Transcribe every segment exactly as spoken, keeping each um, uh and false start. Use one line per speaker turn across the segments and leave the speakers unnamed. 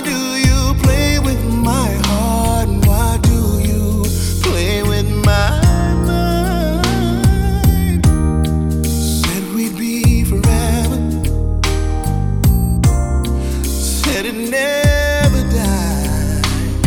do you play with my heart? Why do you play with my mind? Said we'd be forever, said it never died.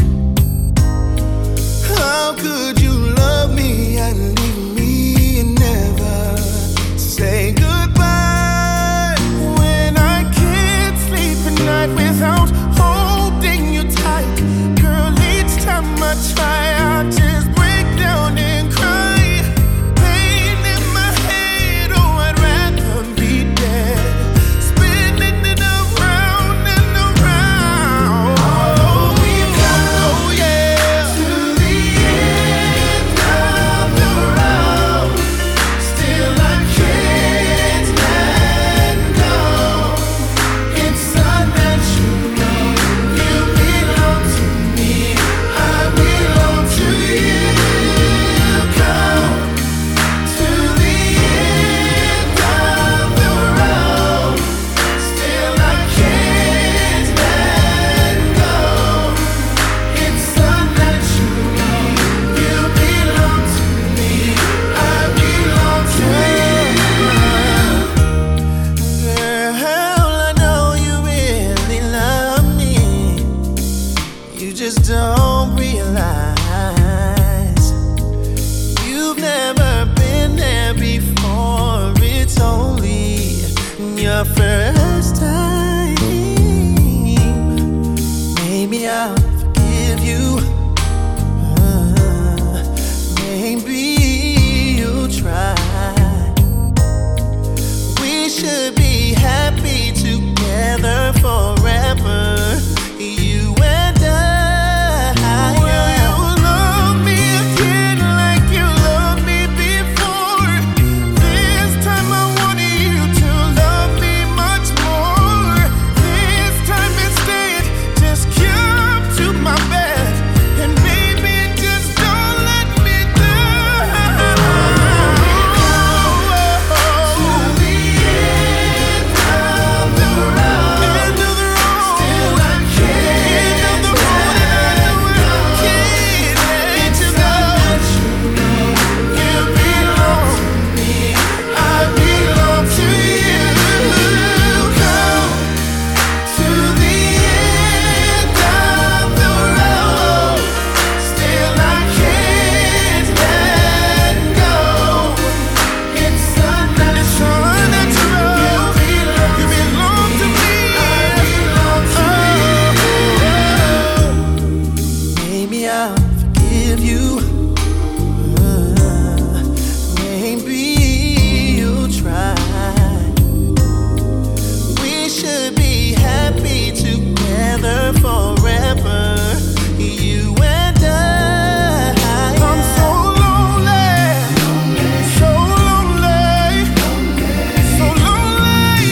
How could you love me and leave me and never say goodbye? When I can't sleep at night without holding you tight, girl, each time I try, I just break down and cry. Pain in my head, oh, I'd rather be dead, spinning it around and around. Oh, we've come, oh yeah, to the end of the road. Still I can't let go. It's unnatural. You belong to me, I belong to you. Come to the end of the road. Still I can't let go. It's unnatural. You belong to me, I belong to you. Girl, I know you really love me. You just don't realize you've never been there before. It's only your first time. Maybe I'll forgive you. Uh, maybe you'll try. We should be happy together forever, you and I. Will you love me again like you loved me before? This time I want you to love me much more. This time instead, just come to my bed and baby, just don't let me down. To the end of the road. End of the road. Still I can't. End of the road, and I know I can't let you go. You belong to me, I belong to you. Come to the end of the road. Still I can't let go. It's unnatural. You belong to me, I belong to you. Maybe I'll forgive you. Uh, maybe you'll try. We should be happy together forever, you and I. I'm so lonely, so lonely, so lonely,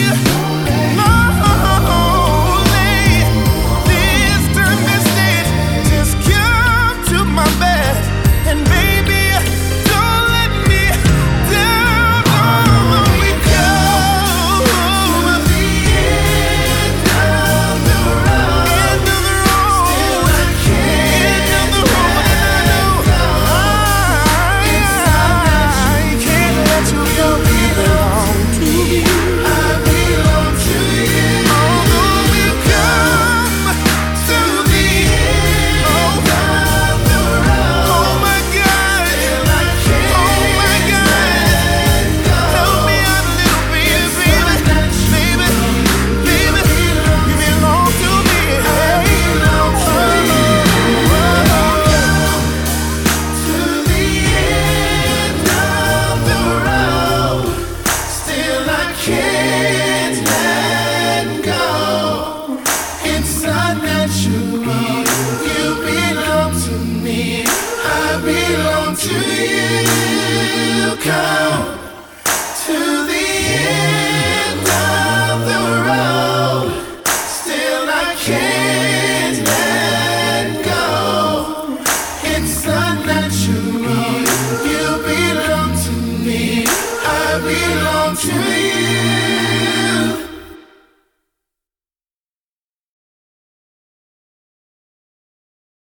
lonely. This time instead, just come to my bed and baby, don't let me down. Oh, we go to the end of the road. End of the road. Still I can't. End of the road, and I know I can't let you go. You belong to me, I belong to you. Although we've come to the end of the road. Oh my God. Still I can't. Oh my God. Help me out a little bit, baby. Baby, baby, you belong to me. I belong to you. To the end of the road. Still I can't let go. It's unnatural. You belong to me, I belong to you. Come to the end of the road. Still I can't let go. It's unnatural. You belong to me, I belong to you.